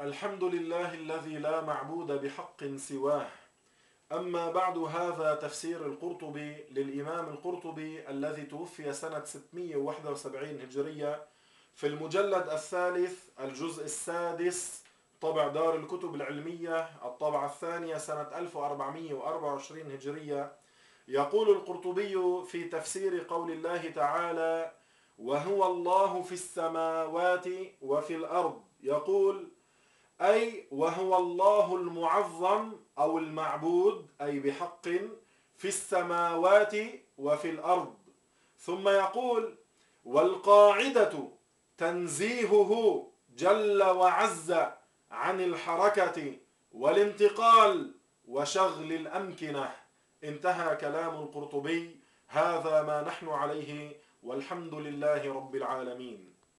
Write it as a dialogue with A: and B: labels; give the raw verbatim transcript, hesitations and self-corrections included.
A: الحمد لله الذي لا معبود بحق سواه. أما بعد، هذا تفسير القرطبي للإمام القرطبي الذي توفي سنة ستمئة وواحد وسبعين هجرية، في المجلد الثالث الجزء السادس، طبع دار الكتب العلمية، الطبعة الثانية سنة ألف وأربعمئة وأربعة وعشرين هجرية. يقول القرطبي في تفسير قول الله تعالى: وهو الله في السماوات وفي الأرض، يقول: أي وهو الله المعظم أو المعبود أي بحق في السماوات وفي الأرض. ثم يقول: والقاعدة تنزيهه جل وعز عن الحركة والانتقال وشغل الأمكنة. انتهى كلام القرطبي. هذا ما نحن عليه، والحمد لله رب العالمين.